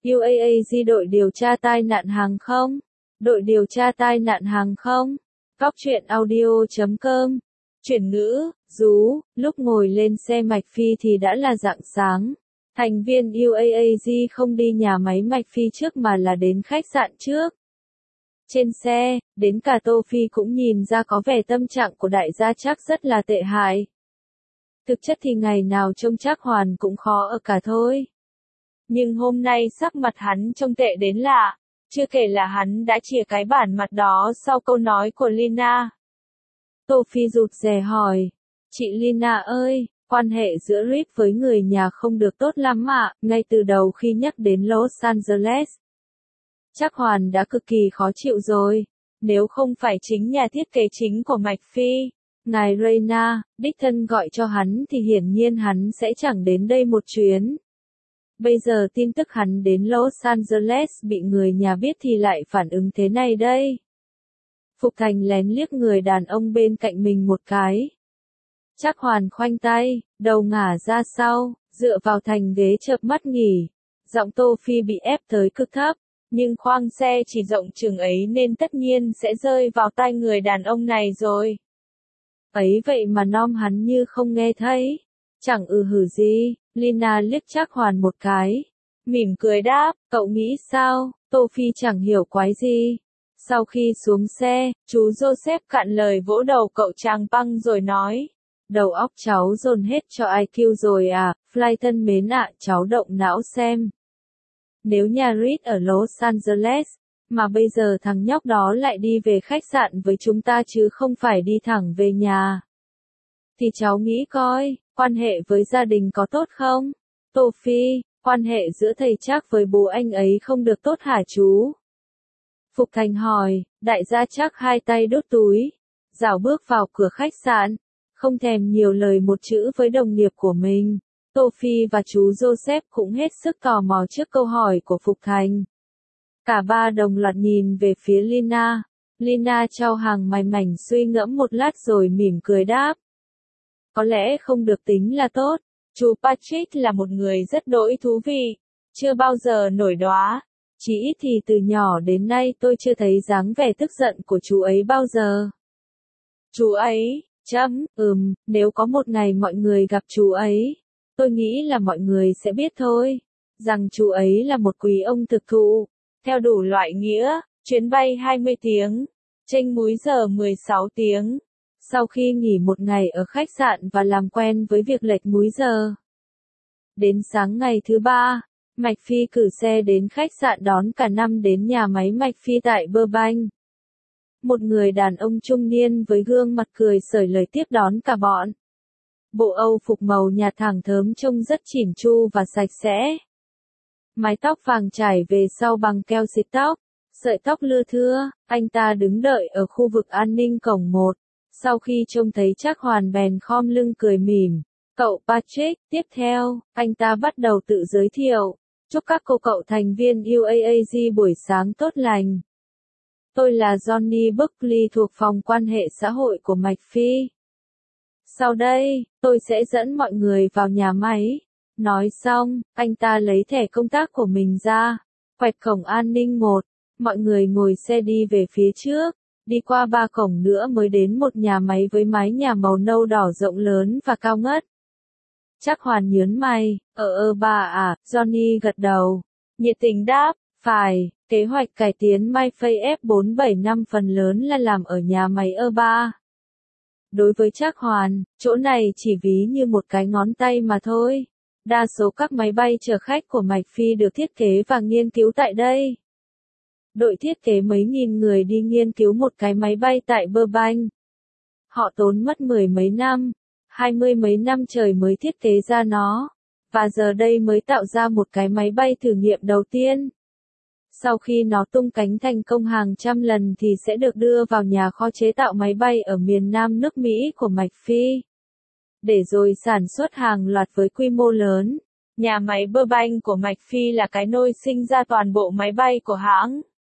UAAZ đội điều tra tai nạn hàng không. Đội điều tra tai nạn hàng không. Góc truyện audio.com. Chuyển ngữ, lúc ngồi lên xe McPhee thì đã là rạng sáng. Thành viên UAAZ không đi nhà máy McPhee trước mà là đến khách sạn trước. Trên xe, đến cả Tô Phi cũng nhìn ra có vẻ tâm trạng của đại gia Trác rất là tệ hại. Thực chất thì ngày nào trông Trác Hoàn cũng khó ở cả thôi. Nhưng hôm nay sắc mặt hắn trông tệ đến lạ, chưa kể là hắn đã chìa cái bản mặt đó sau câu nói của Lina. Tô Phi rụt rè hỏi, chị Lina ơi, quan hệ giữa Reed với người nhà không được tốt lắm ạ, ngay từ đầu khi nhắc đến Los Angeles. Trác Hoàn đã cực kỳ khó chịu rồi, nếu không phải chính nhà thiết kế chính của McPhee, ngài Rayna, đích thân gọi cho hắn thì hiển nhiên hắn sẽ chẳng đến đây một chuyến. Bây giờ tin tức hắn đến Los Angeles bị người nhà biết thì lại phản ứng thế này đây. Phục Thành lén liếc người đàn ông bên cạnh mình một cái. Trác Hoàn khoanh tay, đầu ngả ra sau, dựa vào thành ghế chợp mắt nghỉ. Giọng Tô Phi bị ép tới cực thấp, nhưng khoang xe chỉ rộng chừng ấy nên tất nhiên sẽ rơi vào tai người đàn ông này rồi. Ấy vậy mà nom hắn như không nghe thấy. Chẳng hử gì, Lina liếc Trác Hoàn một cái. Mỉm cười đáp, cậu nghĩ sao? Tô Phi chẳng hiểu quái gì. Sau khi xuống xe, chú Joseph cạn lời vỗ đầu cậu chàng băng rồi nói. Đầu óc cháu dồn hết cho IQ rồi à, Fly thân mến ạ, cháu động não xem. Nếu nhà Reed ở Los Angeles, mà bây giờ thằng nhóc đó lại đi về khách sạn với chúng ta chứ không phải đi thẳng về nhà. Thì cháu nghĩ coi, quan hệ với gia đình có tốt không? Tô Phi, quan hệ giữa thầy Trác với bố anh ấy không được tốt hả chú? Phục Thành hỏi, đại gia Trác hai tay đút túi, rảo bước vào cửa khách sạn, không thèm nhiều lời một chữ với đồng nghiệp của mình. Tô Phi và chú Joseph cũng hết sức tò mò trước câu hỏi của Phục Thành. Cả ba đồng loạt nhìn về phía Lina. Lina trao hàng mày mảnh suy ngẫm một lát rồi mỉm cười đáp. Có lẽ không được tính là tốt. Chú Patrick là một người rất đỗi thú vị, chưa bao giờ nổi đoá. Chỉ ít thì từ nhỏ đến nay tôi chưa thấy dáng vẻ tức giận của chú ấy bao giờ. Chú ấy, nếu có một ngày mọi người gặp chú ấy, tôi nghĩ là mọi người sẽ biết thôi, rằng chú ấy là một quý ông thực thụ, theo đủ loại nghĩa, chuyến bay 20 tiếng, chênh múi giờ 16 tiếng. Sau khi nghỉ một ngày ở khách sạn và làm quen với việc lệch múi giờ. Đến sáng ngày thứ ba, McPhee cử xe đến khách sạn đón cả năm đến nhà máy McPhee tại Burbank. Một người đàn ông trung niên với gương mặt cười xởi lời tiếp đón cả bọn. Bộ Âu phục màu nhạt thẳng thớm trông rất chỉn chu và sạch sẽ. Mái tóc vàng trải về sau bằng keo xịt tóc, sợi tóc lưa thưa, anh ta đứng đợi ở khu vực an ninh cổng 1. Sau khi trông thấy Trác Hoàn bèn khom lưng cười mỉm. Cậu Patrick, tiếp theo, anh ta bắt đầu tự giới thiệu. Chúc các cậu thành viên UAAZ buổi sáng tốt lành. Tôi là Johnny Buckley thuộc phòng quan hệ xã hội của McPhee. Sau đây, tôi sẽ dẫn mọi người vào nhà máy. Nói xong, anh ta lấy thẻ công tác của mình ra, quẹt cổng an ninh 1. Mọi người ngồi xe đi về phía trước. Đi qua 3 cổng nữa mới đến một nhà máy với mái nhà màu nâu đỏ rộng lớn và cao ngất. Trác Hoàn nhớn mày, bà à, Johnny gật đầu. Nhiệt tình đáp, phải, kế hoạch cải tiến McPhee F475 phần lớn là làm ở nhà máy ba. Đối với Trác Hoàn, chỗ này chỉ ví như một cái ngón tay mà thôi. Đa số các máy bay chở khách của McPhee được thiết kế và nghiên cứu tại đây. Đội thiết kế mấy nghìn người đi nghiên cứu một cái máy bay tại Burbank. Họ tốn mất 10 mấy năm, 20 mấy năm trời mới thiết kế ra nó, và giờ đây mới tạo ra một cái máy bay thử nghiệm đầu tiên. Sau khi nó tung cánh thành công hàng trăm lần thì sẽ được đưa vào nhà kho chế tạo máy bay ở miền Nam nước Mỹ của McPhee, để rồi sản xuất hàng loạt với quy mô lớn. Nhà máy Burbank của McPhee là cái nôi sinh ra toàn bộ máy bay của hãng.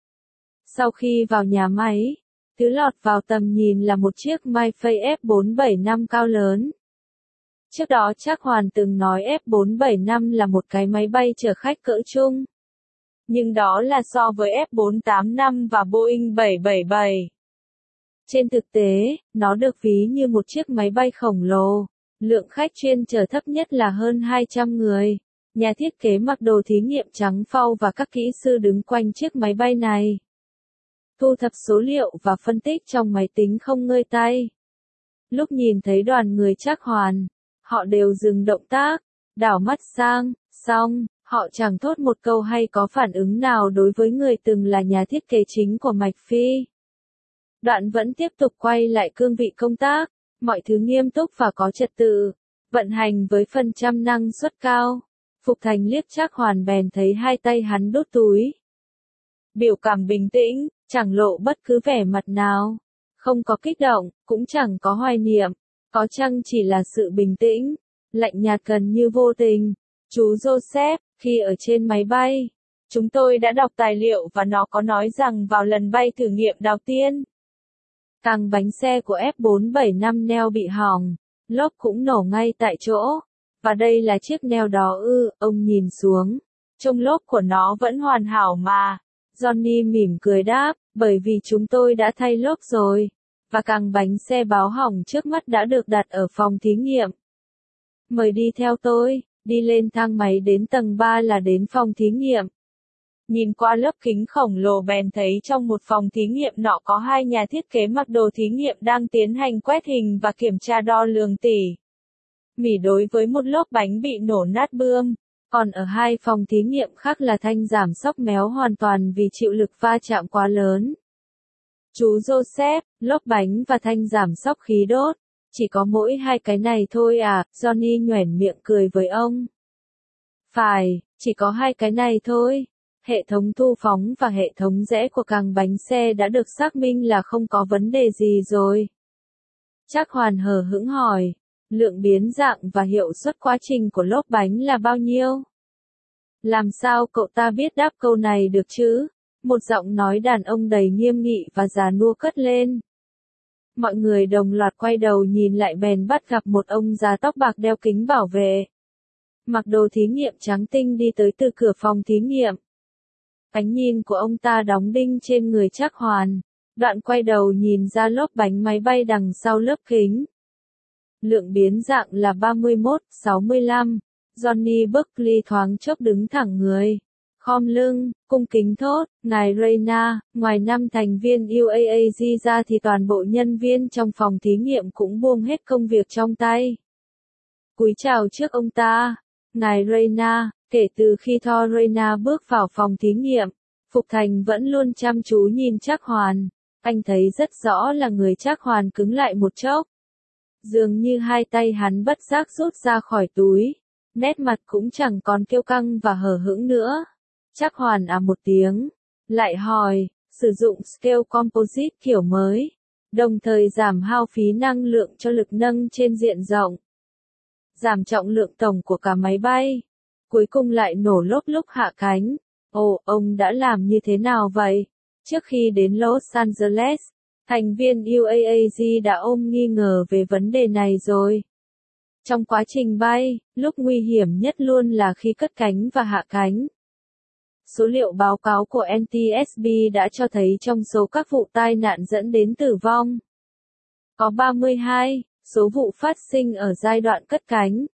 Sau khi vào nhà máy, thứ lọt vào tầm nhìn là một chiếc McPhee F475 cao lớn. Trước đó Trác Hoàn từng nói F475 là một cái máy bay chở khách cỡ trung. nhưng đó là so với F485 và Boeing 777. Trên thực tế, nó được ví như một chiếc máy bay khổng lồ. Lượng khách chuyên chở thấp nhất là hơn 200 người. Nhà thiết kế mặc đồ thí nghiệm trắng phau và các kỹ sư đứng quanh chiếc máy bay này. Thu thập số liệu và phân tích trong máy tính không ngơi tay. Lúc nhìn thấy đoàn người Trác Hoàn, họ đều dừng động tác, đảo mắt sang, xong, họ chẳng thốt một câu hay có phản ứng nào đối với người từng là nhà thiết kế chính của Mạch Phi. Đoạn vẫn tiếp tục quay lại cương vị công tác, mọi thứ nghiêm túc và có trật tự, vận hành với phần trăm năng suất cao. Phục Thành liếc Trác Hoàn bèn thấy hai tay hắn đút túi. Biểu cảm bình tĩnh, chẳng lộ bất cứ vẻ mặt nào. Không có kích động, cũng chẳng có hoài niệm. Có chăng chỉ là sự bình tĩnh, lạnh nhạt gần như vô tình. Chú Joseph, khi ở trên máy bay, chúng tôi đã đọc tài liệu và nó có nói rằng vào lần bay thử nghiệm đầu tiên, càng bánh xe của F475 neo bị hỏng, lốp cũng nổ ngay tại chỗ. Và đây là chiếc neo đó ư, ông nhìn xuống. Trông lốp của nó vẫn hoàn hảo mà. Johnny mỉm cười đáp, bởi vì chúng tôi đã thay lốp rồi. Và càng bánh xe báo hỏng trước mắt đã được đặt ở phòng thí nghiệm. Mời đi theo tôi, đi lên thang máy đến tầng 3 là đến phòng thí nghiệm. Nhìn qua lớp kính khổng lồ bèn thấy trong một phòng thí nghiệm nọ có hai nhà thiết kế mặc đồ thí nghiệm đang tiến hành quét hình và kiểm tra đo lường tỉ mỉ đối với một lốp bánh bị nổ nát bươm. Còn ở hai phòng thí nghiệm khác là thanh giảm xóc méo hoàn toàn vì chịu lực va chạm quá lớn. Chú Joseph, lốp bánh và thanh giảm xóc khí đốt. Chỉ có mỗi hai cái này thôi à, Johnny nhoẻn miệng cười với ông. Phải, chỉ có hai cái này thôi. Hệ thống thu phóng và hệ thống rẽ của càng bánh xe đã được xác minh là không có vấn đề gì rồi. Trác Hoàn hờ hững hỏi, lượng biến dạng và hiệu suất quá trình của lốp bánh là bao nhiêu? Làm sao cậu ta biết đáp câu này được chứ? Một giọng nói đàn ông đầy nghiêm nghị và già nua cất lên. Mọi người đồng loạt quay đầu nhìn lại bèn bắt gặp một ông già tóc bạc đeo kính bảo vệ. Mặc đồ thí nghiệm trắng tinh đi tới từ cửa phòng thí nghiệm. Ánh nhìn của ông ta đóng đinh trên người Trác Hoàn. Đoạn quay đầu nhìn ra lốp bánh máy bay đằng sau lớp kính. Lượng biến dạng là 31-65. Johnny Buckley thoáng chốc đứng thẳng người. Khom lưng, cung kính thốt, ngài Rayna, ngoài 5 thành viên UAAG ra thì toàn bộ nhân viên trong phòng thí nghiệm cũng buông hết công việc trong tay. Cúi chào trước ông ta, ngài Rayna, kể từ khi Thor Rayna bước vào phòng thí nghiệm, Phục Thành vẫn luôn chăm chú nhìn Trác Hoàn. Anh thấy rất rõ là người Trác Hoàn cứng lại một chốc. Dường như hai tay hắn bất giác rút ra khỏi túi. Nét mặt cũng chẳng còn kiêu căng và hờ hững nữa. Trác Hoàn à một tiếng. Lại hỏi, sử dụng Scale Composite kiểu mới. Đồng thời giảm hao phí năng lượng cho lực nâng trên diện rộng. Giảm trọng lượng tổng của cả máy bay. Cuối cùng lại nổ lốp lúc hạ cánh. Ồ, ông đã làm như thế nào vậy? Trước khi đến Los Angeles, thành viên UAAG đã ôm nghi ngờ về vấn đề này rồi. Trong quá trình bay, lúc nguy hiểm nhất luôn là khi cất cánh và hạ cánh. Số liệu báo cáo của NTSB đã cho thấy trong số các vụ tai nạn dẫn đến tử vong, có 32 số vụ phát sinh ở giai đoạn cất cánh,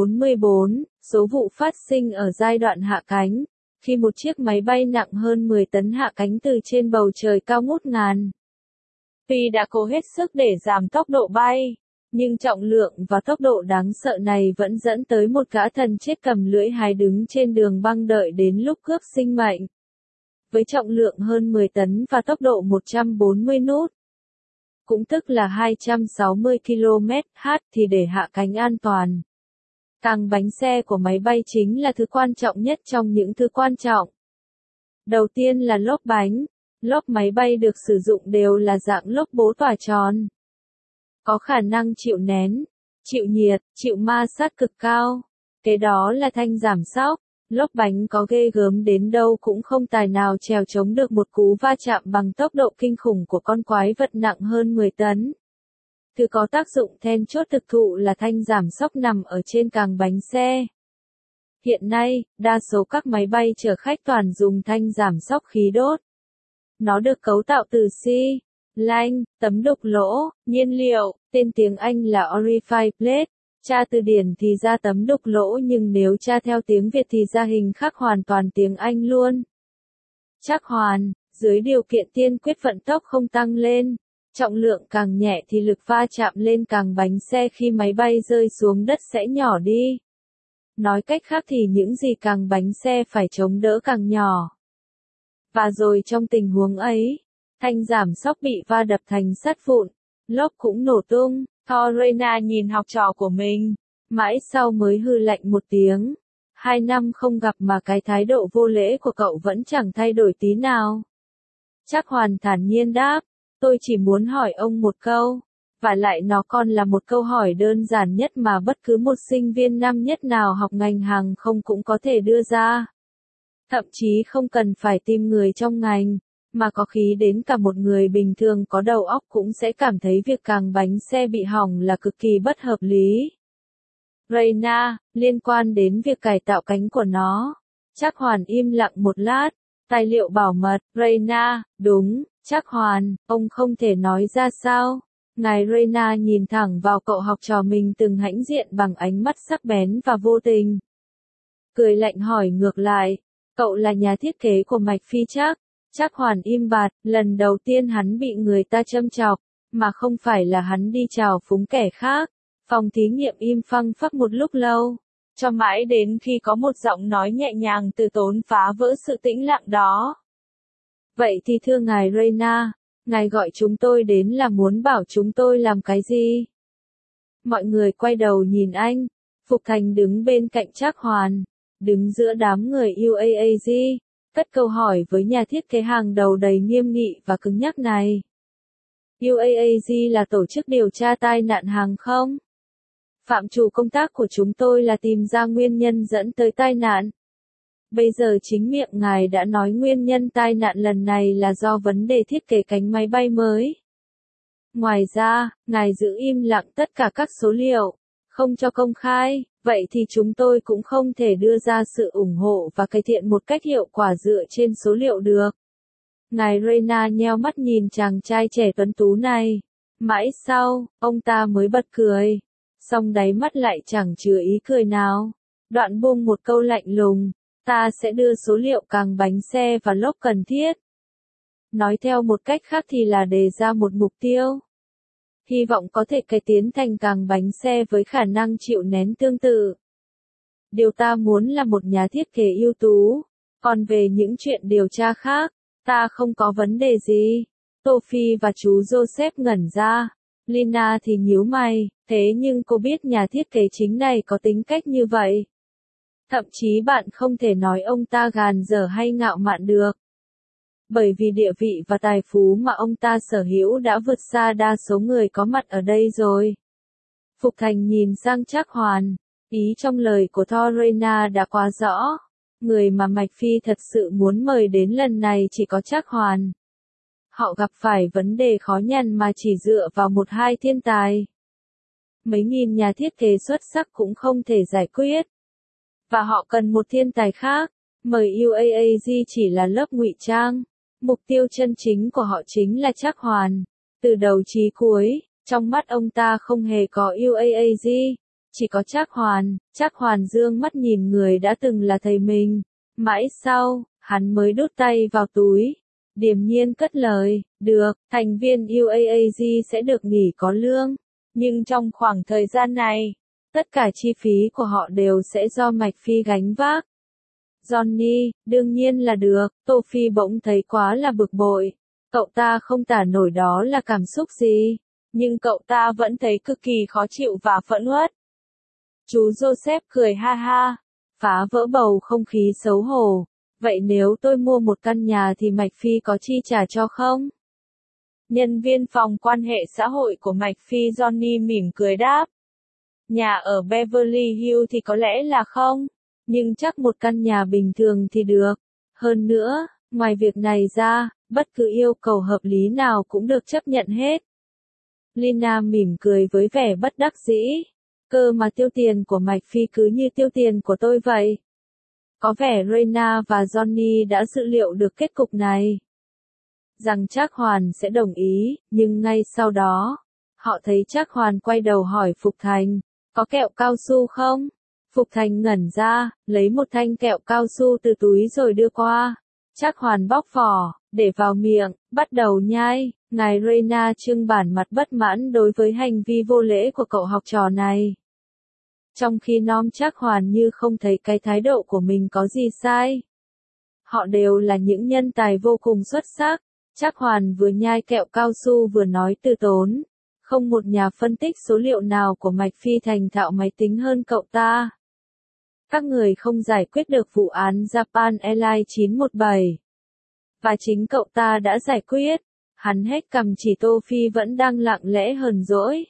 44 số vụ phát sinh ở giai đoạn hạ cánh, khi một chiếc máy bay nặng hơn 10 tấn hạ cánh từ trên bầu trời cao ngút ngàn. Tuy đã cố hết sức để giảm tốc độ bay, nhưng trọng lượng và tốc độ đáng sợ này vẫn dẫn tới một gã thần chết cầm lưỡi hái đứng trên đường băng đợi đến lúc cướp sinh mệnh. Với trọng lượng hơn 10 tấn và tốc độ 140 nút, cũng tức là 260 km/h thì để hạ cánh an toàn. Càng bánh xe của máy bay chính là thứ quan trọng nhất trong những thứ quan trọng. Đầu tiên là lốp bánh. Lốp máy bay được sử dụng đều là dạng lốp bố tỏa tròn. Có khả năng chịu nén, chịu nhiệt, chịu ma sát cực cao. Kế đó là thanh giảm xóc. Lốp bánh có ghê gớm đến đâu cũng không tài nào trèo chống được một cú va chạm bằng tốc độ kinh khủng của con quái vật nặng hơn 10 tấn. Thứ có tác dụng then chốt thực thụ là thanh giảm xóc nằm ở trên càng bánh xe. Hiện nay, đa số các máy bay chở khách toàn dùng thanh giảm xóc khí đốt. Nó được cấu tạo từ xi, lanh, tấm đục lỗ, nhiên liệu, tên tiếng Anh là Orify Plate. Tra từ điển thì ra tấm đục lỗ, nhưng nếu tra theo tiếng Việt thì ra hình khác hoàn toàn tiếng Anh luôn. Trắc hoàn, dưới điều kiện tiên quyết vận tốc không tăng lên, trọng lượng càng nhẹ thì lực va chạm lên càng bánh xe khi máy bay rơi xuống đất sẽ nhỏ đi. Nói cách khác thì những gì càng bánh xe phải chống đỡ càng nhỏ. Và rồi trong tình huống ấy, thanh giảm xóc bị va đập thành sắt vụn, lốp cũng nổ tung. Thor Reyna nhìn học trò của mình, mãi sau mới hư lạnh một tiếng. 2 năm không gặp mà cái thái độ vô lễ của cậu vẫn chẳng thay đổi tí nào. Trắc hoàn thản nhiên đáp, tôi chỉ muốn hỏi ông một câu, và lại nó còn là một câu hỏi đơn giản nhất mà bất cứ một sinh viên năm nhất nào học ngành hàng không cũng có thể đưa ra. Thậm chí không cần phải tìm người trong ngành, mà có khí đến cả một người bình thường có đầu óc cũng sẽ cảm thấy việc càng bánh xe bị hỏng là cực kỳ bất hợp lý. Reyna, liên quan đến việc cải tạo cánh của nó. Trắc hoàn im lặng một lát, tài liệu bảo mật. Reyna, đúng, Trắc hoàn, ông không thể nói ra sao? Ngài Reyna nhìn thẳng vào cậu học trò mình từng hãnh diện bằng ánh mắt sắc bén và vô tình. Cười lạnh hỏi ngược lại, cậu là nhà thiết kế của mạch phi chắc? Trắc hoàn im bặt, lần đầu tiên hắn bị người ta châm chọc, mà không phải là hắn đi chào phúng kẻ khác. Phòng thí nghiệm im phăng phắc một lúc lâu, cho mãi đến khi có một giọng nói nhẹ nhàng từ tốn phá vỡ sự tĩnh lặng đó. Vậy thì thưa ngài Reyna, ngài gọi chúng tôi đến là muốn bảo chúng tôi làm cái gì? Mọi người quay đầu nhìn anh. Phục Thành đứng bên cạnh Trắc hoàn, đứng giữa đám người UAAG, cất câu hỏi với nhà thiết kế hàng đầu đầy nghiêm nghị và cứng nhắc này. UAAG là tổ chức điều tra tai nạn hàng không. Phạm trù công tác của chúng tôi là tìm ra nguyên nhân dẫn tới tai nạn. Bây giờ chính miệng ngài đã nói nguyên nhân tai nạn lần này là do vấn đề thiết kế cánh máy bay mới. Ngoài ra, ngài giữ im lặng tất cả các số liệu, không cho công khai, vậy thì chúng tôi cũng không thể đưa ra sự ủng hộ và cải thiện một cách hiệu quả dựa trên số liệu được. Ngài Reyna nheo mắt nhìn chàng trai trẻ tuấn tú này. Mãi sau, ông ta mới bật cười. Song đáy mắt lại chẳng chứa ý cười nào. Đoạn buông một câu lạnh lùng, ta sẽ đưa số liệu càng bánh xe và lốp cần thiết. Nói theo một cách khác thì là đề ra một mục tiêu. Hy vọng có thể cải tiến thành càng bánh xe với khả năng chịu nén tương tự. Điều ta muốn là một nhà thiết kế ưu tú. Còn về những chuyện điều tra khác, ta không có vấn đề gì. Tô Phi và chú Joseph ngẩn ra. Lina thì nhíu mày, thế nhưng cô biết nhà thiết kế chính này có tính cách như vậy. Thậm chí bạn không thể nói ông ta gàn dở hay ngạo mạn được. Bởi vì địa vị và tài phú mà ông ta sở hữu đã vượt xa đa số người có mặt ở đây rồi. Phục Thành nhìn sang Trắc hoàn, ý trong lời của Thor Reyna đã quá rõ. Người mà Mạch Phi thật sự muốn mời đến lần này chỉ có Trắc hoàn. Họ gặp phải vấn đề khó nhằn mà chỉ dựa vào một hai thiên tài. Mấy nghìn nhà thiết kế xuất sắc cũng không thể giải quyết. Và họ cần một thiên tài khác. Mời UAAG chỉ là lớp ngụy trang. Mục tiêu chân chính của họ chính là Trắc hoàn. Từ đầu chí cuối, trong mắt ông ta không hề có UAAG, chỉ có Trắc hoàn. Trắc hoàn dương mắt nhìn người đã từng là thầy mình. Mãi sau, hắn mới đút tay vào túi. Điềm nhiên cất lời, được, thành viên UAAG sẽ được nghỉ có lương. Nhưng trong khoảng thời gian này, tất cả chi phí của họ đều sẽ do Mạch Phi gánh vác. Johnny, đương nhiên là được. Tô Phi bỗng thấy quá là bực bội. Cậu ta không tả nổi đó là cảm xúc gì, nhưng cậu ta vẫn thấy cực kỳ khó chịu và phẫn uất. Chú Joseph cười ha ha, phá vỡ bầu không khí xấu hổ. Vậy nếu tôi mua một căn nhà thì Mạch Phi có chi trả cho không? Nhân viên phòng quan hệ xã hội của Mạch Phi Johnny mỉm cười đáp. Nhà ở Beverly Hills thì có lẽ là không, nhưng chắc một căn nhà bình thường thì được. Hơn nữa, ngoài việc này ra, bất cứ yêu cầu hợp lý nào cũng được chấp nhận hết. Lina mỉm cười với vẻ bất đắc dĩ. Cơ mà tiêu tiền của Mạch Phi cứ như tiêu tiền của tôi vậy. Có vẻ Reina và Johnny đã dự liệu được kết cục này. Rằng Trác Hoàn sẽ đồng ý, nhưng ngay sau đó, họ thấy Trác Hoàn quay đầu hỏi Phục Thành, có kẹo cao su không? Phục Thành ngẩn ra, lấy một thanh kẹo cao su từ túi rồi đưa qua. Trác Hoàn bóc vỏ, để vào miệng, bắt đầu nhai. Ngài Reina trưng bản mặt bất mãn đối với hành vi vô lễ của cậu học trò này. Trong khi Nom Trác Hoàn như không thấy cái thái độ của mình có gì sai. Họ đều là những nhân tài vô cùng xuất sắc. Trác Hoàn vừa nhai kẹo cao su vừa nói từ tốn. Không một nhà phân tích số liệu nào của Mạch Phi thành thạo máy tính hơn cậu ta. Các người không giải quyết được vụ án Japan Airlines 917. Và chính cậu ta đã giải quyết. Hắn hét cằm chỉ Tô Phi vẫn đang lặng lẽ hờn dỗi.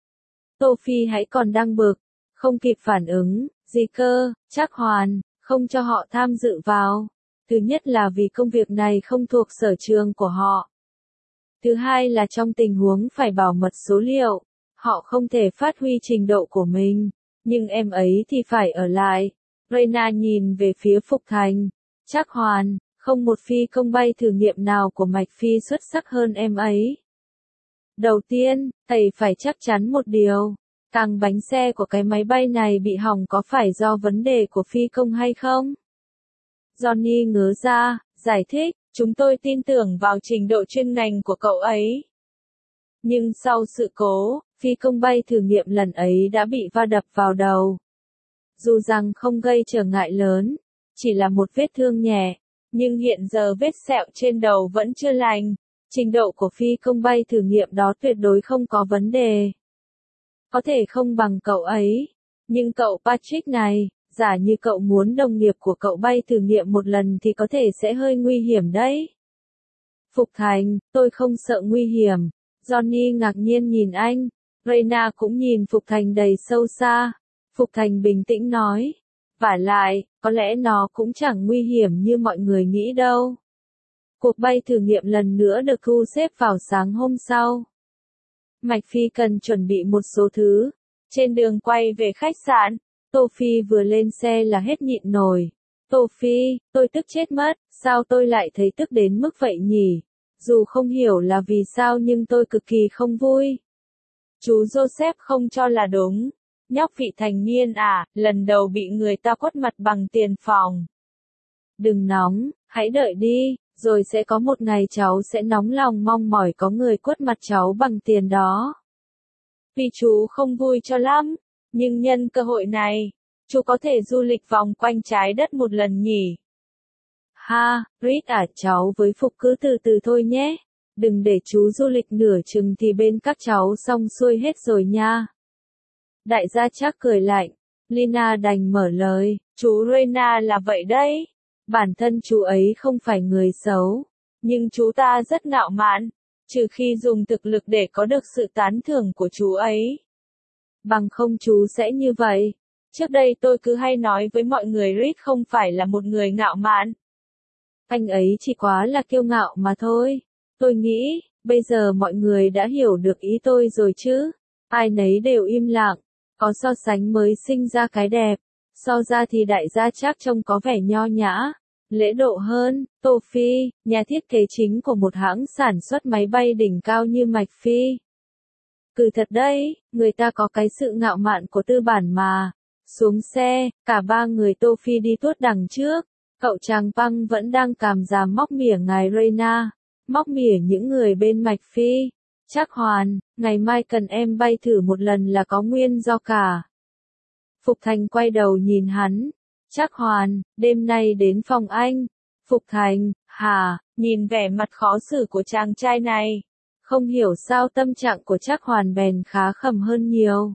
Tô Phi hãy còn đang bực. Không kịp phản ứng, gì cơ, Trác Hoàn, không cho họ tham dự vào. Thứ nhất là vì công việc này không thuộc sở trường của họ. Thứ hai là trong tình huống phải bảo mật số liệu, họ không thể phát huy trình độ của mình. Nhưng em ấy thì phải ở lại. Reina nhìn về phía Phục Thành. Trác Hoàn, không một phi công bay thử nghiệm nào của Mạch Phi xuất sắc hơn em ấy. Đầu tiên, thầy phải chắc chắn một điều. Càng bánh xe của cái máy bay này bị hỏng có phải do vấn đề của phi công hay không? Johnny ngớ ra, giải thích, chúng tôi tin tưởng vào trình độ chuyên ngành của cậu ấy. Nhưng sau sự cố, phi công bay thử nghiệm lần ấy đã bị va đập vào đầu. Dù rằng không gây trở ngại lớn, chỉ là một vết thương nhẹ, nhưng hiện giờ vết sẹo trên đầu vẫn chưa lành. Trình độ của phi công bay thử nghiệm đó tuyệt đối không có vấn đề. Có thể không bằng cậu ấy, nhưng cậu Patrick này, giả như cậu muốn đồng nghiệp của cậu bay thử nghiệm một lần thì có thể sẽ hơi nguy hiểm đấy. Phục Thành, tôi không sợ nguy hiểm. Johnny ngạc nhiên nhìn anh. Reina cũng nhìn Phục Thành đầy sâu xa. Phục Thành bình tĩnh nói. Vả lại, có lẽ nó cũng chẳng nguy hiểm như mọi người nghĩ đâu. Cuộc bay thử nghiệm lần nữa được thu xếp vào sáng hôm sau. Mạch Phi cần chuẩn bị một số thứ. Trên đường quay về khách sạn, Tô Phi vừa lên xe là hết nhịn nổi. Tô Phi, tôi tức chết mất, sao tôi lại thấy tức đến mức vậy nhỉ? Dù không hiểu là vì sao nhưng tôi cực kỳ không vui. Chú Joseph không cho là đúng. Nhóc vị thành niên à, lần đầu bị người ta quất mặt bằng tiền phòng. Đừng nóng, hãy đợi đi, rồi sẽ có một ngày cháu sẽ nóng lòng mong mỏi có người quất mặt cháu bằng tiền đó. Vì chú không vui cho lắm, nhưng nhân cơ hội này, chú có thể du lịch vòng quanh trái đất một lần nhỉ? Ha, Reed à, cháu với Phục cứ từ từ thôi nhé. Đừng để chú du lịch nửa chừng thì bên các cháu xong xuôi hết rồi nha. Đại gia Trác cười lạnh. Lina đành mở lời, chú Reina là vậy đấy. Bản thân chú ấy không phải người xấu, nhưng chú ta rất ngạo mạn, trừ khi dùng thực lực để có được sự tán thưởng của chú ấy. Bằng không chú sẽ như vậy. Trước đây tôi cứ hay nói với mọi người Reed không phải là một người ngạo mạn. Anh ấy chỉ quá là kiêu ngạo mà thôi. Tôi nghĩ, bây giờ mọi người đã hiểu được ý tôi rồi chứ. Ai nấy đều im lặng. Có so sánh mới sinh ra cái đẹp. So ra thì đại gia Trác trông có vẻ nho nhã, lễ độ hơn. Tô Phi, nhà thiết kế chính của một hãng sản xuất máy bay đỉnh cao như Mạch Phi. Cứ thật đấy, người ta có cái sự ngạo mạn của tư bản mà. Xuống xe, cả ba người Tô Phi đi tuốt đằng trước. Cậu chàng Păng vẫn đang càm ràm móc mỉa ngài Reina, móc mỉa những người bên Mạch Phi. Trác Hoàn, ngày mai cần em bay thử một lần là có nguyên do cả. Phục Thành quay đầu nhìn hắn. Trác Hoàn, đêm nay đến phòng anh. Phục Thành, hả, nhìn vẻ mặt khó xử của chàng trai này. Không hiểu sao tâm trạng của Trác Hoàn bèn khá khẩm hơn nhiều.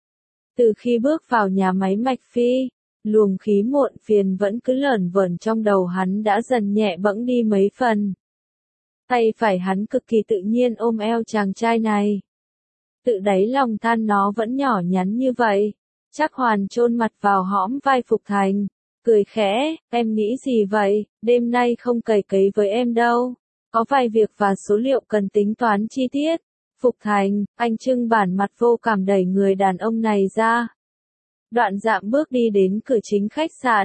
Từ khi bước vào nhà máy Mạch Phi, luồng khí muộn phiền vẫn cứ lởn vởn trong đầu hắn đã dần nhẹ bẫng đi mấy phần. Tay phải hắn cực kỳ tự nhiên ôm eo chàng trai này. Tự đáy lòng than nó vẫn nhỏ nhắn như vậy. Trác Hoàn chôn mặt vào hõm vai Phục Thành, cười khẽ, em nghĩ gì vậy, đêm nay không cày cấy với em đâu. Có vài việc và số liệu cần tính toán chi tiết. Phục Thành, anh trưng bản mặt vô cảm đẩy người đàn ông này ra. Đoạn dạm bước đi đến cửa chính khách sạn.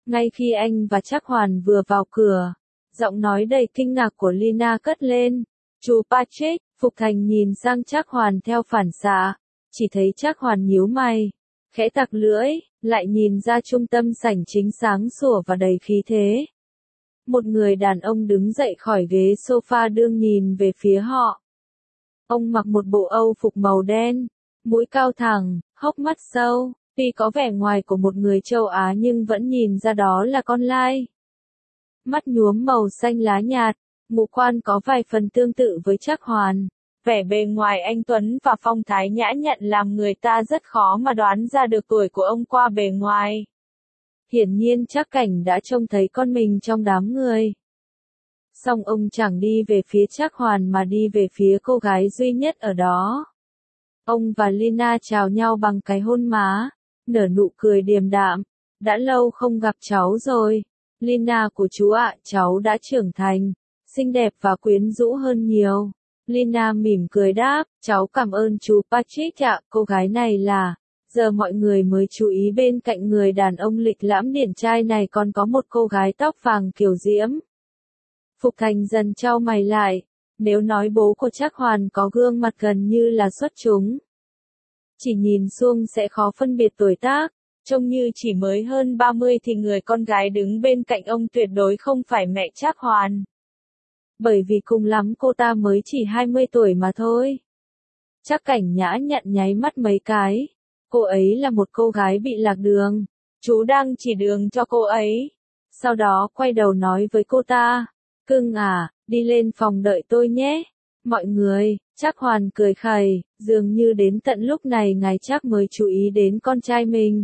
Ngay khi anh và Trác Hoàn vừa vào cửa, giọng nói đầy kinh ngạc của Lina cất lên. Chú Patrick. Phục Thành nhìn sang Trác Hoàn theo phản xạ, chỉ thấy Trác Hoàn nhíu mày, khẽ tặc lưỡi, lại nhìn ra trung tâm sảnh chính sáng sủa và đầy khí thế. Một người đàn ông đứng dậy khỏi ghế sofa đương nhìn về phía họ. Ông mặc một bộ âu phục màu đen, mũi cao thẳng, hốc mắt sâu, tuy có vẻ ngoài của một người châu Á nhưng vẫn nhìn ra đó là con lai. Mắt nhuốm màu xanh lá nhạt, ngũ quan có vài phần tương tự với Trác Hoàn. Vẻ bề ngoài anh tuấn và phong thái nhã nhặn làm người ta rất khó mà đoán ra được tuổi của ông qua bề ngoài. Hiển nhiên Trác Cảnh đã trông thấy con mình trong đám người. Song ông chẳng đi về phía Trác Hoàn mà đi về phía cô gái duy nhất ở đó. Ông và Lina chào nhau bằng cái hôn má, nở nụ cười điềm đạm. Đã lâu không gặp cháu rồi. Lina của chú ạ, cháu đã trưởng thành, xinh đẹp và quyến rũ hơn nhiều. Lina mỉm cười đáp, cháu cảm ơn chú Patrick ạ, cô gái này là... Giờ mọi người mới chú ý bên cạnh người đàn ông lịch lãm điển trai này còn có một cô gái tóc vàng kiều diễm. Phục Thành dần chau mày lại, nếu nói bố của Trác Hoàn có gương mặt gần như là xuất chúng. Chỉ nhìn xuông sẽ khó phân biệt tuổi tác, trông như chỉ mới hơn 30 thì người con gái đứng bên cạnh ông tuyệt đối không phải mẹ Trác Hoàn. Bởi vì cùng lắm cô ta mới chỉ 20 tuổi mà thôi. Trác Cảnh nhã nhặn nháy mắt mấy cái. Cô ấy là một cô gái bị lạc đường. Chú đang chỉ đường cho cô ấy. Sau đó quay đầu nói với cô ta. Cưng à, đi lên phòng đợi tôi nhé. Mọi người, Trác Hoàn cười khẩy, dường như đến tận lúc này ngài Trác mới chú ý đến con trai mình.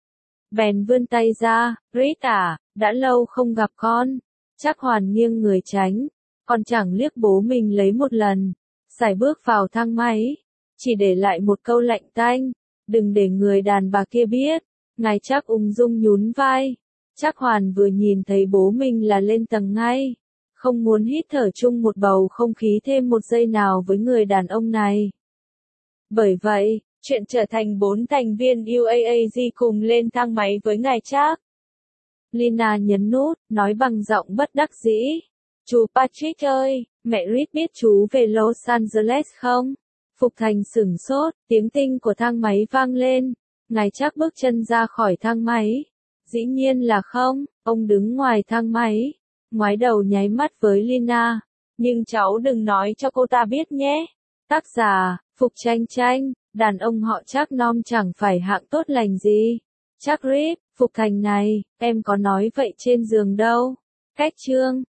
Bèn vươn tay ra, Rít à, đã lâu không gặp con. Trác Hoàn nghiêng người tránh, còn chẳng liếc bố mình lấy một lần. Sải bước vào thang máy, chỉ để lại một câu lạnh tanh. Đừng để người đàn bà kia biết. Ngài Trác ung dung nhún vai. Trác Hoàn vừa nhìn thấy bố mình là lên tầng ngay. Không muốn hít thở chung một bầu không khí thêm một giây nào với người đàn ông này. Bởi vậy, chuyện trở thành 4 thành viên UAAG cùng lên thang máy với ngài Trác. Lina nhấn nút, nói bằng giọng bất đắc dĩ. Chú Patrick ơi, mẹ Reed biết chú về Los Angeles không? Phục Thành sửng sốt, tiếng tinh của thang máy vang lên. Ngài Trác bước chân ra khỏi thang máy. Dĩ nhiên là không, ông đứng ngoài thang máy. Ngoái đầu nháy mắt với Lina. Nhưng cháu đừng nói cho cô ta biết nhé. Tác giả, Phục Tranh Tranh, đàn ông họ Trác non chẳng phải hạng tốt lành gì. Trác Reed, Phục Thành này, em có nói vậy trên giường đâu. Cách chương.